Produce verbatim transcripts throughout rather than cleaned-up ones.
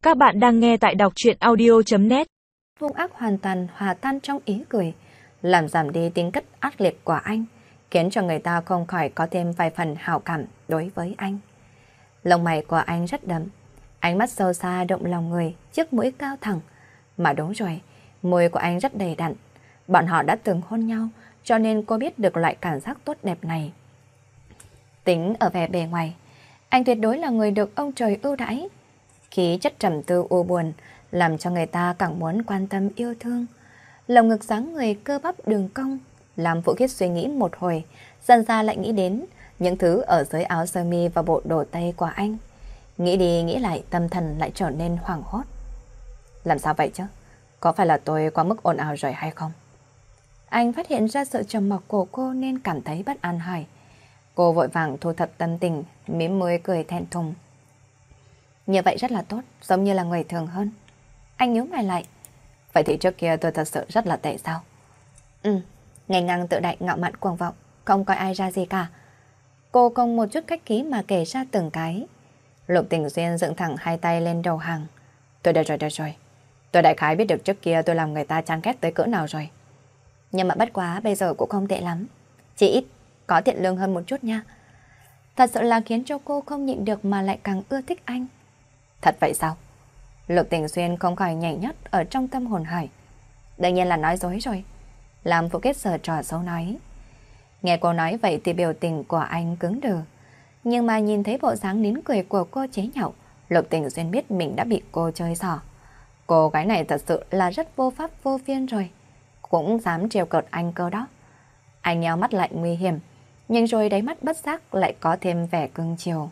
Các bạn đang nghe tại đọc truyện audio chấm net. Hung ác hoàn toàn hòa tan trong ý cười, làm giảm đi tính cách ác liệt của anh, khiến cho người ta không khỏi có thêm vài phần hảo cảm đối với anh. Lông mày của anh rất đậm, ánh mắt sâu xa động lòng người, chiếc mũi cao thẳng. Mà đúng rồi, môi của anh rất đầy đặn. Bọn họ đã từng hôn nhau, cho nên cô biết được loại cảm giác tốt đẹp này. Tính ở vẻ bề ngoài, anh tuyệt đối là người được ông trời ưu đãi. Khí chất trầm tư u buồn, làm cho người ta càng muốn quan tâm yêu thương. Lồng ngực dáng người cơ bắp đường cong, làm Vũ Khiết suy nghĩ một hồi, dần ra lại nghĩ đến những thứ ở dưới áo sơ mi và bộ đồ tây của anh. Nghĩ đi nghĩ lại, tâm thần lại trở nên hoảng hốt. Làm sao vậy chứ? Có phải là tôi quá mức ồn ào rồi hay không? Anh phát hiện ra sự trầm mặc của cô nên cảm thấy bất an hỏi. Cô vội vàng thu thập tâm tình, mỉm môi cười thẹn thùng. Như vậy rất là tốt, giống như là người thường hơn. Anh nhíu mày lại. Vậy thì trước kia tôi thật sự rất là tệ sao? Ừ, ngày ngang tự đại ngạo mạn cuồng vọng, không coi ai ra gì cả. Cô không một chút khách khí mà kể ra từng cái. Lục Tình Duyên dựng thẳng hai tay lên đầu hàng. Tôi được rồi, được rồi. Tôi đại khái biết được trước kia tôi làm người ta chán ghét tới cỡ nào rồi. Nhưng mà bất quá bây giờ cũng không tệ lắm. Chỉ ít, có thiện lương hơn một chút nha. Thật sự là khiến cho cô không nhịn được mà lại càng ưa thích anh. Thật vậy sao? Lục Tình Xuyên không khỏi nhảy nhót ở trong tâm hồn hỏi. Đương nhiên là nói dối rồi. Làm Vũ Kết sờ trò xấu nói. Nghe cô nói vậy thì biểu tình của anh cứng đờ. Nhưng mà nhìn thấy bộ dáng nín cười của cô chế nhạo, Lục Tình Xuyên biết mình đã bị cô chơi xỏ. Cô gái này thật sự là rất vô pháp vô phiên rồi. Cũng dám trêu cợt anh cơ đó. Anh nheo mắt lại nguy hiểm, nhưng rồi đáy mắt bất giác lại có thêm vẻ cưng chiều.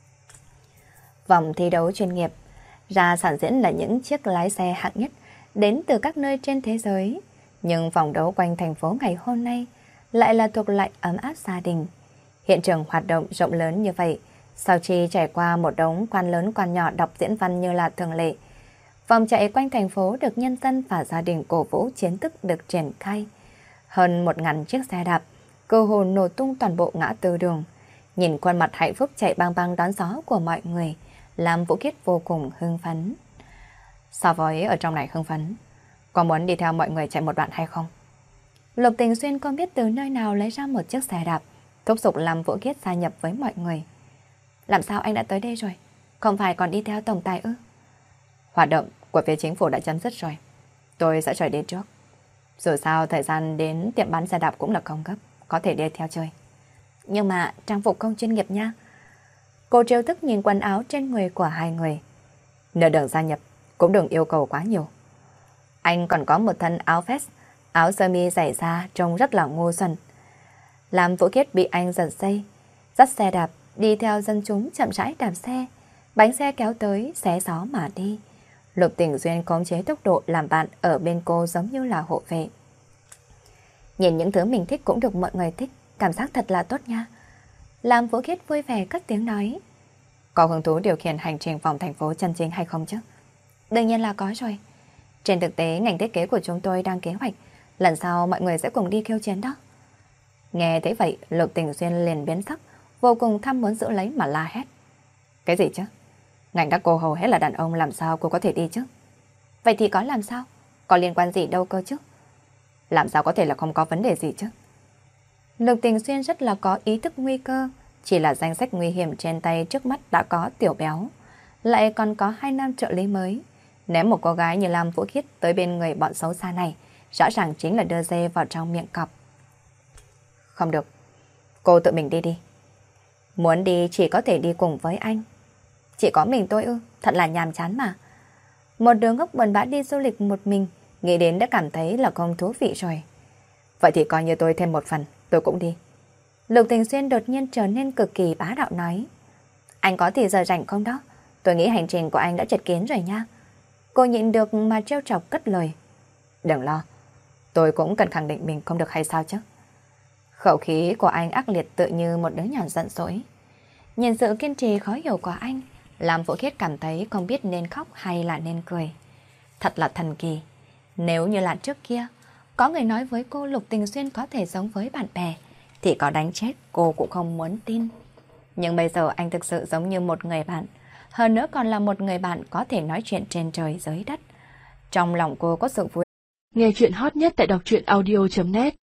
Vòng thi đấu chuyên nghiệp, ra sản diễn là những chiếc lái xe hạng nhất đến từ các nơi trên thế giới. Nhưng vòng đấu quanh thành phố ngày hôm nay lại là thuộc loại ấm áp gia đình. Hiện trường hoạt động rộng lớn như vậy, sau khi trải qua một đống quan lớn quan nhỏ đọc diễn văn như là thường lệ, vòng chạy quanh thành phố được nhân dân và gia đình cổ vũ chiến tức được triển khai. Hơn một ngàn chiếc xe đạp, cơ hồ nổ tung toàn bộ ngã tư đường. Nhìn khuôn mặt hạnh phúc chạy băng băng đón gió của mọi người, làm Vũ Khiết vô cùng hưng phấn. So với ở trong này hưng phấn, có muốn đi theo mọi người chạy một đoạn hay không? Lục Tình Xuyên không biết từ nơi nào lấy ra một chiếc xe đạp, thúc giục làm Vũ Khiết gia nhập với mọi người. Làm sao anh đã tới đây rồi? Không phải còn đi theo tổng tài ư? Hoạt động của phía chính phủ đã chấm dứt rồi. Tôi sẽ rời đi trước. Dù sao thời gian đến tiệm bán xe đạp cũng là không gấp, có thể đi theo chơi. Nhưng mà trang phục không chuyên nghiệp nha. Cô trêu tức nhìn quần áo trên người của hai người. Nửa đường gia nhập cũng đừng yêu cầu quá nhiều. Anh còn có một thân áo vest, áo sơ mi dày da trông rất là ngu xuẩn. Làm Vũ Khiết bị anh giật dây, dắt xe đạp đi theo dân chúng chậm rãi đạp xe. Bánh xe kéo tới xé gió mà đi. Lục Tình Duyên khống chế tốc độ làm bạn ở bên cô giống như là hộ vệ. Nhìn những thứ mình thích cũng được mọi người thích, cảm giác thật là tốt nha. Làm Vũ Khiết vui vẻ cất tiếng nói. Có hứng thú điều khiển hành trình vòng thành phố chân chính hay không chứ? Đương nhiên là có rồi. Trên thực tế ngành thiết kế của chúng tôi đang kế hoạch lần sau mọi người sẽ cùng đi khiêu chiến đó. Nghe thấy vậy, Lục Tình Duyên liền biến sắc, vô cùng tham muốn giữ lấy mà la hét. Cái gì chứ? Ngành các cô hầu hết là đàn ông, làm sao cô có thể đi chứ? Vậy thì có làm sao? Có liên quan gì đâu cơ chứ? Làm sao có thể là không có vấn đề gì chứ? Lục Tình Xuyên rất là có ý thức nguy cơ. Chỉ là danh sách nguy hiểm trên tay trước mắt đã có Tiểu Béo, lại còn có hai nam trợ lý mới. Nếu một cô gái như Lam Vũ Khiết tới bên người bọn xấu xa này, rõ ràng chính là đưa dê vào trong miệng cọp. Không được, cô tự mình đi đi. Muốn đi chỉ có thể đi cùng với anh. Chỉ có mình tôi ư? Thật là nhàm chán mà. Một đứa ngốc buồn bã đi du lịch một mình, nghĩ đến đã cảm thấy là không thú vị rồi. Vậy thì coi như tôi thêm một phần, tôi cũng đi. Lục Tình Xuyên đột nhiên trở nên cực kỳ bá đạo nói. Anh có thì giờ rảnh không đó? Tôi nghĩ hành trình của anh đã chật kín rồi nha. Cô nhịn được mà trêu chọc cất lời. Đừng lo, tôi cũng cần khẳng định mình không được hay sao chứ? Khẩu khí của anh ác liệt tự như một đứa nhỏ giận dỗi. Nhìn sự kiên trì khó hiểu của anh, làm Vũ Khiết cảm thấy không biết nên khóc hay là nên cười. Thật là thần kỳ. Nếu như là trước kia, có người nói với cô Lục Tình Xuyên có thể sống với bạn bè, thì có đánh chết cô cũng không muốn tin. Nhưng bây giờ anh thực sự giống như một người bạn, hơn nữa còn là một người bạn có thể nói chuyện trên trời dưới đất. Trong lòng cô có sự vui. Nghe chuyện hot nhất tại đọc truyện audio chấm net